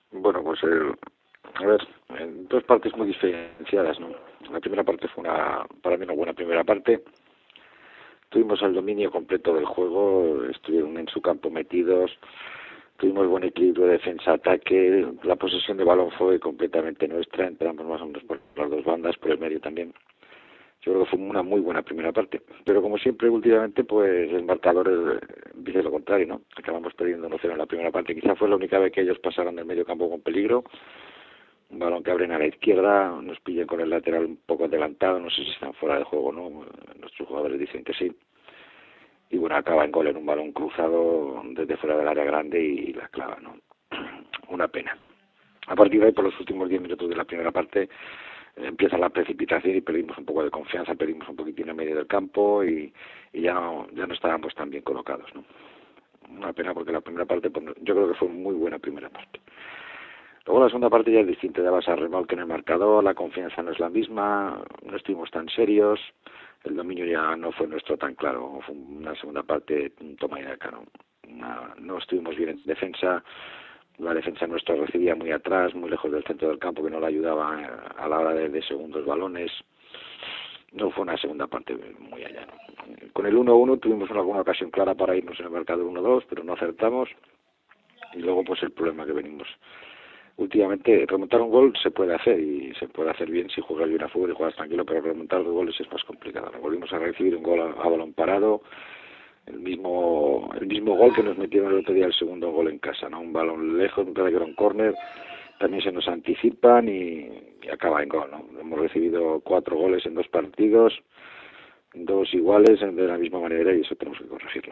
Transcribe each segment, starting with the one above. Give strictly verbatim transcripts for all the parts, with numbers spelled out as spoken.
Bueno, pues eh, a ver, en dos partes muy diferenciadas, ¿no? La primera parte fue una, para mí una buena primera parte. Tuvimos el dominio completo del juego, estuvieron en su campo metidos, tuvimos buen equilibrio de defensa-ataque, la posesión de balón fue completamente nuestra, entramos más o menos por las dos bandas, por el medio también. Yo creo que fue una muy buena primera parte, pero como siempre últimamente pues el marcador eh, dice lo contrario, ¿no? Acabamos perdiendo uno cero en la primera parte, quizá fue la única vez que ellos pasaron del medio campo con peligro, un balón que abren a la izquierda, nos pillan con el lateral un poco adelantado, no sé si están fuera de juego o no, nuestros jugadores dicen que sí, y bueno, acaba en gol en un balón cruzado desde fuera del área grande y la clava, ¿no? Una pena. A partir de ahí, por los últimos diez minutos de la primera parte, eh, empieza la precipitación y perdimos un poco de confianza, perdimos un poquitín en medio del campo y, y ya no ya no estábamos tan bien colocados, ¿no? Una pena porque la primera parte, pues, yo creo que fue muy buena primera parte. Luego la segunda parte ya es distinta, ya vas a remolque en el marcador, la confianza no es la misma, no estuvimos tan serios, el dominio ya no fue nuestro tan claro, fue una segunda parte toma y daca, ¿no? Una, no estuvimos bien en defensa, la defensa nuestra recibía muy atrás, muy lejos del centro del campo, que no la ayudaba a la hora de, de segundos balones. No fue una segunda parte muy allá, ¿no? Con el uno uno tuvimos alguna ocasión clara para irnos en el marcador uno dos, pero no acertamos. Y luego pues el problema que venimos últimamente, remontar un gol se puede hacer y se puede hacer bien si juegas bien a fútbol y juegas tranquilo, pero remontar dos goles es más complicado. Nos volvimos a recibir un gol a, a balón parado, el mismo el mismo gol que nos metieron el otro día, el segundo gol en casa, ¿no? Un balón lejos, un pedazo de un córner, también se nos anticipan y, y acaba en gol, ¿no? Hemos recibido cuatro goles en dos partidos, dos iguales de la misma manera y eso tenemos que corregirlo.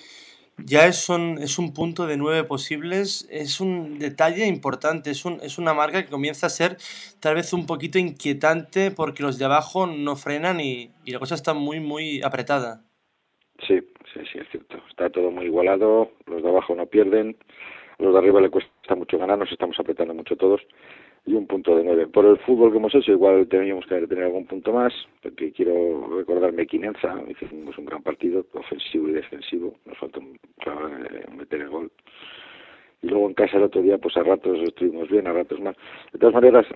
Ya es un, es un punto de nueve posibles, es un detalle importante, es, un, es una marca que comienza a ser tal vez un poquito inquietante porque los de abajo no frenan y, y la cosa está muy, muy apretada. Sí, sí, sí, es cierto. Está todo muy igualado, los de abajo no pierden, a los de arriba le cuesta mucho ganar, nos estamos apretando mucho todos, y un punto de nueve. Por el fútbol que hemos hecho, igual teníamos que tener algún punto más, porque quiero recordarme Quinenza, hicimos un gran partido, ofensivo y defensivo, nos falta claro, meter el gol. Y luego en casa el otro día, pues a ratos estuvimos bien, a ratos mal. De todas maneras,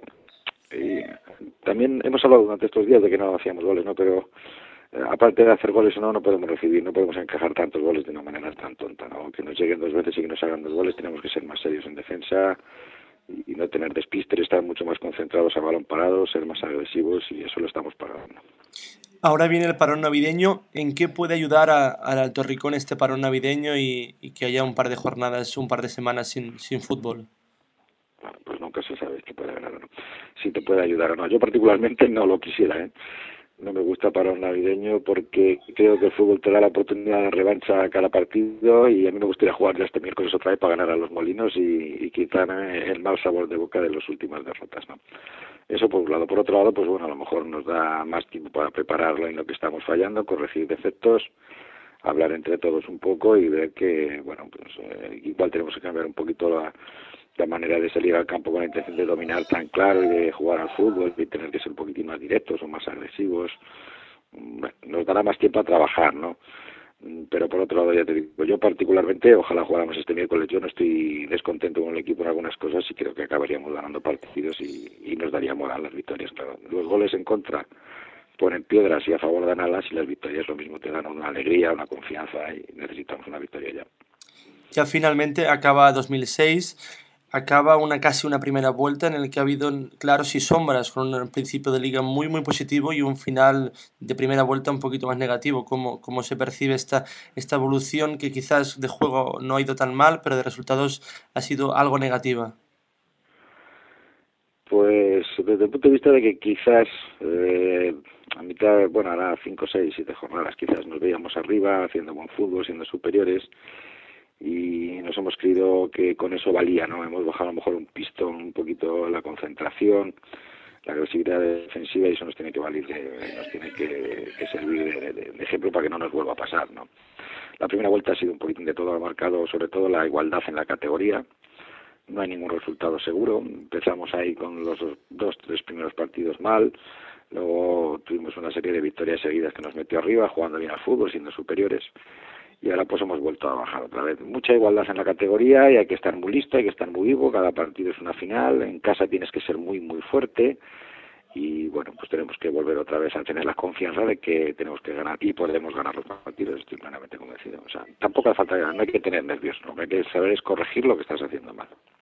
y también hemos hablado durante estos días de que no hacíamos goles, ¿no? Pero eh, aparte de hacer goles o no, no podemos recibir, no podemos encajar tantos goles de una manera tan tonta, ¿no? Que nos lleguen dos veces y que nos hagan dos goles, tenemos que ser más serios en defensa y, y no tener despistes, estar mucho más concentrados a balón parado, ser más agresivos y eso lo estamos pagando. Ahora viene el parón navideño. ¿En qué puede ayudar a- al Alto Ricón este parón navideño y, y que haya un par de jornadas, un par de semanas sin, sin fútbol? Bueno, pues nunca se sabe si puede ganar o no, si te puede ayudar o no. Yo particularmente no lo quisiera, ¿eh? No me gusta para un navideño porque creo que el fútbol te da la oportunidad de revancha a cada partido y a mí me gustaría jugar ya este miércoles otra vez para ganar a los Molinos y, y quitarme el mal sabor de boca de las últimas derrotas, ¿no? Eso por un lado. Por otro lado, pues bueno, a lo mejor nos da más tiempo para prepararlo en lo que estamos fallando, corregir defectos, hablar entre todos un poco y ver que, bueno, pues eh, igual tenemos que cambiar un poquito la, la manera de salir al campo con la intención de dominar tan claro y de jugar al fútbol y tener que ser un poquitín más directos o más agresivos. Bueno, nos dará más tiempo a trabajar, ¿no? Pero por otro lado, ya te digo, yo particularmente, ojalá jugáramos este miércoles, yo no estoy descontento con el equipo en algunas cosas y creo que acabaríamos ganando partidos y, y nos daría moral las victorias, claro. Los goles en contra ponen piedras y a favor dan alas y las victorias lo mismo, te dan una alegría, una confianza y necesitamos una victoria ya. Ya finalmente acaba dos mil seis, acaba una casi una primera vuelta en el que ha habido claros y sombras, con un principio de liga muy muy positivo y un final de primera vuelta un poquito más negativo. ¿Cómo, cómo se percibe esta, esta evolución que quizás de juego no ha ido tan mal, pero de resultados ha sido algo negativa? Pues desde el punto de vista de que quizás eh, a mitad, bueno, ahora cinco, seis, siete jornadas quizás nos veíamos arriba, haciendo buen fútbol, siendo superiores y nos hemos creído que con eso valía, ¿no? Hemos bajado a lo mejor un pistón, un poquito la concentración, la agresividad defensiva y eso nos tiene que valer, de, nos tiene que, que servir de, de, de ejemplo para que no nos vuelva a pasar, ¿no? La primera vuelta ha sido un poquitín de todo, ha marcado sobre todo la igualdad en la categoría. No hay ningún resultado seguro. Empezamos ahí con los dos, tres primeros partidos mal. Luego tuvimos una serie de victorias seguidas que nos metió arriba, jugando bien al fútbol, siendo superiores. y ahora pues hemos vuelto a bajar otra vez. Mucha igualdad en la categoría y hay que estar muy listo, hay que estar muy vivo, cada partido es una final, en casa tienes que ser muy muy fuerte y bueno, pues tenemos que volver otra vez a tener la confianza de que tenemos que ganar y podemos ganar los partidos, estoy plenamente convencido. O sea, tampoco hace falta, no hay que tener nervios, lo que hay que saber es corregir lo que estás haciendo mal.